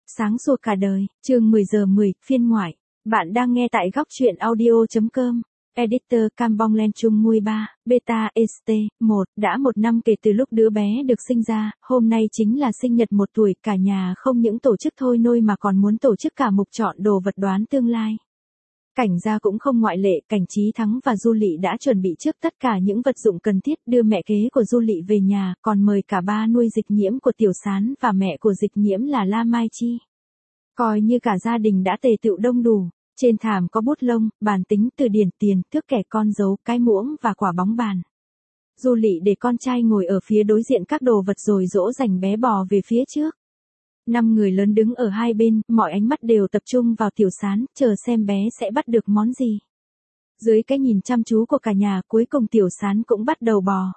Sáng sủa cả đời, chương 10 giờ 10, phiên ngoại. Bạn đang nghe tại góc truyện audio.com. Editor Cam Bong Len Chung Mui 3, Beta ST, 1, đã 1 năm kể từ lúc đứa bé được sinh ra, hôm nay chính là sinh nhật 1 tuổi, cả nhà không những tổ chức thôi nôi mà còn muốn tổ chức cả mục chọn đồ vật đoán tương lai. Cảnh gia cũng không ngoại lệ, Cảnh Chí Thắng và Du Lị đã chuẩn bị trước tất cả những vật dụng cần thiết đưa mẹ kế của Du Lị về nhà, còn mời cả ba nuôi Dịch Nhiễm của Tiểu Sán và mẹ của Dịch Nhiễm là La Mai Chi. Coi như cả gia đình đã tề tựu đông đủ, trên thảm có bút lông, bàn tính, từ điển, tiền, thước kẻ, con dấu, cái muỗng và quả bóng bàn. Du Lị để con trai ngồi ở phía đối diện các đồ vật rồi dỗ dành bé bò về phía trước. 5 người lớn đứng ở hai bên, mọi ánh mắt đều tập trung vào Tiểu Sán, chờ xem bé sẽ bắt được món gì. Dưới cái nhìn chăm chú của cả nhà, cuối cùng Tiểu Sán cũng bắt đầu bò.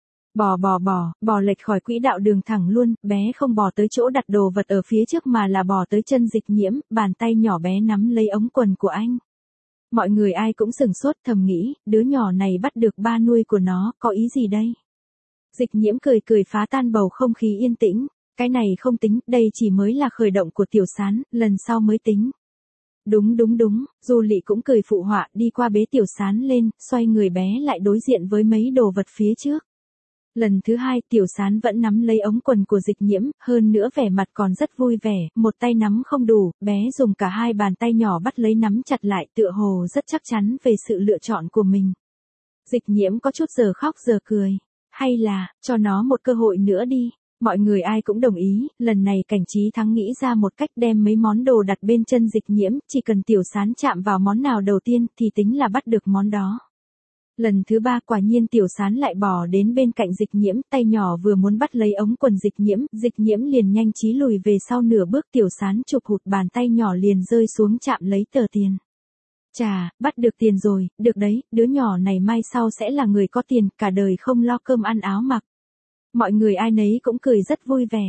Bò lệch khỏi quỹ đạo đường thẳng luôn, bé không bò tới chỗ đặt đồ vật ở phía trước mà là bò tới chân Dịch Nhiễm, bàn tay nhỏ bé nắm lấy ống quần của anh. Mọi người ai cũng sửng sốt, thầm nghĩ, đứa nhỏ này bắt được ba nuôi của nó, có ý gì đây? Dịch Nhiễm cười phá tan bầu không khí yên tĩnh. Cái này không tính, đây chỉ mới là khởi động của Tiểu Sán, lần sau mới tính. Đúng, Du Lị cũng cười phụ họa, đi qua bế Tiểu Sán lên, xoay người bé lại đối diện với mấy đồ vật phía trước. Lần thứ hai, Tiểu Sán vẫn nắm lấy ống quần của Dịch Nhiễm, hơn nữa vẻ mặt còn rất vui vẻ, một tay nắm không đủ, bé dùng cả hai bàn tay nhỏ bắt lấy nắm chặt lại, tựa hồ rất chắc chắn về sự lựa chọn của mình. Dịch Nhiễm có chút giờ khóc giờ cười, hay là, cho nó một cơ hội nữa đi. Mọi người ai cũng đồng ý, lần này Cảnh Chí Thắng nghĩ ra một cách đem mấy món đồ đặt bên chân Dịch Nhiễm, chỉ cần Tiểu Sán chạm vào món nào đầu tiên thì tính là bắt được món đó. Lần thứ ba quả nhiên Tiểu Sán lại bò đến bên cạnh Dịch Nhiễm, tay nhỏ vừa muốn bắt lấy ống quần Dịch Nhiễm liền nhanh trí lùi về sau nửa bước, Tiểu Sán chụp hụt bàn tay nhỏ liền rơi xuống chạm lấy tờ tiền. Chà, bắt được tiền rồi, được đấy, đứa nhỏ này mai sau sẽ là người có tiền, cả đời không lo cơm ăn áo mặc. Mọi người ai nấy cũng cười rất vui vẻ.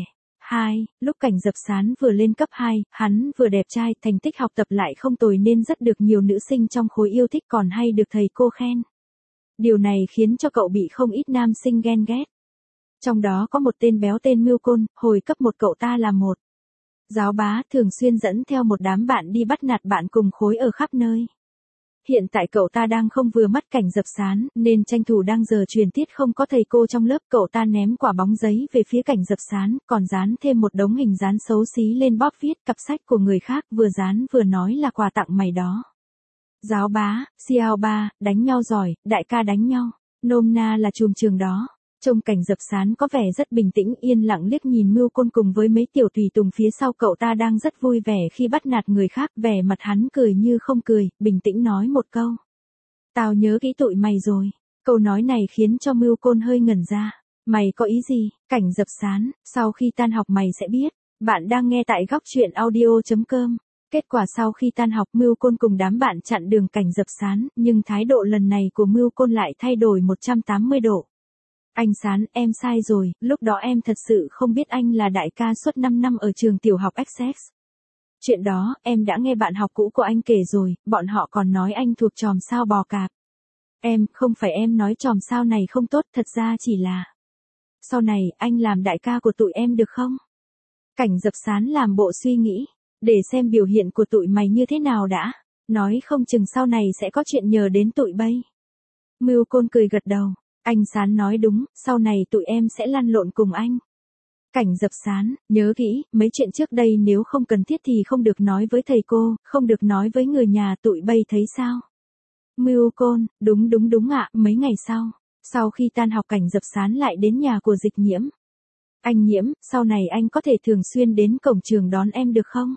Lúc Cảnh Dập Sán vừa lên cấp 2, hắn vừa đẹp trai, thành tích học tập lại không tồi nên rất được nhiều nữ sinh trong khối yêu thích, còn hay được thầy cô khen. Điều này khiến cho cậu bị không ít nam sinh ghen ghét. Trong đó có một tên béo tên Mưu Côn, hồi cấp 1 cậu ta là một giáo bá, thường xuyên dẫn theo một đám bạn đi bắt nạt bạn cùng khối ở khắp nơi. Hiện tại cậu ta đang không vừa mắt Cảnh Dập Sán, nên tranh thủ đang giờ truyền tiết không có thầy cô trong lớp, cậu ta ném quả bóng giấy về phía Cảnh Dập Sán, còn dán thêm một đống hình dán xấu xí lên bóp viết cặp sách của người khác, vừa dán vừa nói là quà tặng mày đó. Giáo bá, Xiao Ba, đánh nhau giỏi, đại ca đánh nhau, nôm na là trùm trường đó. Trông Cảnh Dập Sán có vẻ rất bình tĩnh, yên lặng liếc nhìn Mưu Côn cùng với mấy tiểu tùy tùng phía sau cậu ta đang rất vui vẻ khi bắt nạt người khác, vẻ mặt hắn cười như không cười, bình tĩnh nói một câu. Tao nhớ kỹ tụi mày rồi. Câu nói này khiến cho Mưu Côn hơi ngẩn ra. Mày có ý gì? Cảnh Dập Sán, sau khi tan học mày sẽ biết. Bạn đang nghe tại góc truyện audio.com. Kết quả sau khi tan học, Mưu Côn cùng đám bạn chặn đường Cảnh Dập Sán, nhưng thái độ lần này của Mưu Côn lại thay đổi 180 độ. Anh Sán, em sai rồi, lúc đó em thật sự không biết anh là đại ca suốt 5 năm ở trường tiểu học Essex. Chuyện đó, em đã nghe bạn học cũ của anh kể rồi, bọn họ còn nói anh thuộc chòm sao bò cạp. Không phải em nói chòm sao này không tốt, thật ra chỉ là sau này, anh làm đại ca của tụi em được không? Cảnh Dập Sán làm bộ suy nghĩ, để xem biểu hiện của tụi mày như thế nào đã, nói không chừng sau này sẽ có chuyện nhờ đến tụi bay. Mưu Côn cười gật đầu. Anh Sán nói đúng, sau này tụi em sẽ lăn lộn cùng anh. Cảnh Dập Sán, nhớ kỹ, mấy chuyện trước đây nếu không cần thiết thì không được nói với thầy cô, không được nói với người nhà tụi bay thấy sao? Mưu Côn, đúng ạ, mấy ngày sau khi tan học Cảnh Dập Sán lại đến nhà của Dịch Nhiễm. Anh Nhiễm, sau này anh có thể thường xuyên đến cổng trường đón em được không?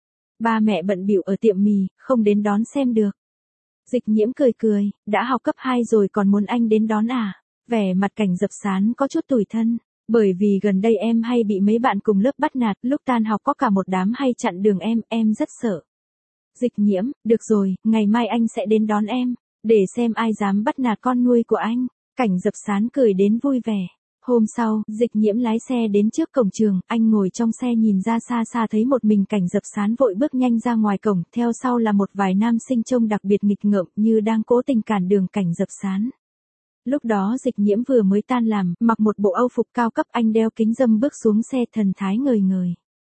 Ba mẹ bận bịu ở tiệm mì, không đến đón xem được. Dịch Nhiễm cười, đã học cấp 2 rồi còn muốn anh đến đón à? Vẻ mặt Cảnh Dập Sán có chút tủi thân, bởi vì gần đây em hay bị mấy bạn cùng lớp bắt nạt, lúc tan học có cả một đám hay chặn đường em rất sợ. Dịch Nhiễm, được rồi, ngày mai anh sẽ đến đón em, để xem ai dám bắt nạt con nuôi của anh. Cảnh Dập Sán cười đến vui vẻ. Hôm sau, Dịch Nhiễm lái xe đến trước cổng trường, anh ngồi trong xe nhìn ra xa thấy một mình Cảnh Dập Sán vội bước nhanh ra ngoài cổng, theo sau là một vài nam sinh trông đặc biệt nghịch ngợm như đang cố tình cản đường Cảnh Dập Sán. Lúc đó Dịch Nhiễm vừa mới tan làm, mặc một bộ âu phục cao cấp, anh đeo kính râm bước xuống xe thần thái ngời ngời.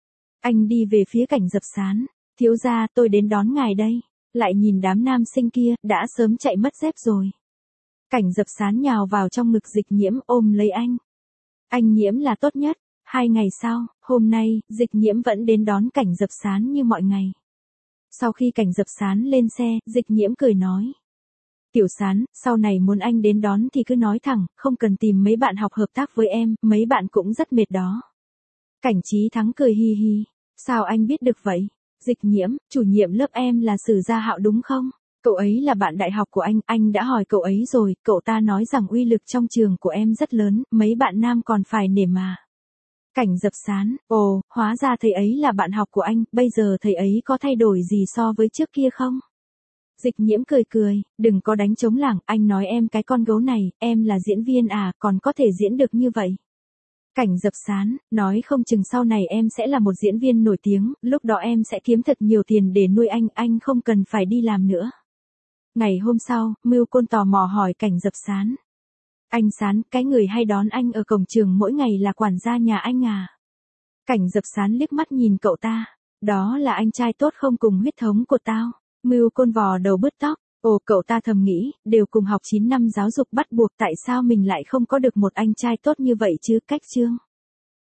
Anh đi về phía Cảnh Dập Sán. Thiếu gia, tôi đến đón ngài đây. Lại nhìn đám nam sinh kia, đã sớm chạy mất dép rồi. Cảnh Dập Sán nhào vào trong ngực Dịch Nhiễm ôm lấy anh. Anh Nhiễm là tốt nhất. 2 ngày sau, hôm nay, Dịch Nhiễm vẫn đến đón Cảnh Dập Sán như mọi ngày. Sau khi Cảnh Dập Sán lên xe, Dịch Nhiễm cười nói. Tiểu Sán, sau này muốn anh đến đón thì cứ nói thẳng, không cần tìm mấy bạn học hợp tác với em, mấy bạn cũng rất mệt đó. Cảnh Chí Thắng cười hi hi. Sao anh biết được vậy? Dịch Nhiễm, chủ nhiệm lớp em là Sử Gia Hạo đúng không? Cậu ấy là bạn đại học của anh đã hỏi cậu ấy rồi, cậu ta nói rằng uy lực trong trường của em rất lớn, mấy bạn nam còn phải nể mà. Cảnh Dập Sán, ồ, hóa ra thầy ấy là bạn học của anh, bây giờ thầy ấy có thay đổi gì so với trước kia không? Dịch Nhiễm cười cười, đừng có đánh trống lảng, anh nói em cái con gấu này, em là diễn viên à, còn có thể diễn được như vậy. Cảnh Dập Sán, nói không chừng sau này em sẽ là một diễn viên nổi tiếng, lúc đó em sẽ kiếm thật nhiều tiền để nuôi anh không cần phải đi làm nữa. Ngày hôm sau, Mưu Côn tò mò hỏi Cảnh Dập Sán. Anh Sán, cái người hay đón anh ở cổng trường mỗi ngày là quản gia nhà anh à? Cảnh Dập Sán liếc mắt nhìn cậu ta. Đó là anh trai tốt không cùng huyết thống của tao. Mưu Côn vò đầu bứt tóc. Ồ, cậu ta thầm nghĩ, đều cùng học 9 năm giáo dục bắt buộc tại sao mình lại không có được một anh trai tốt như vậy chứ, Cách Chương.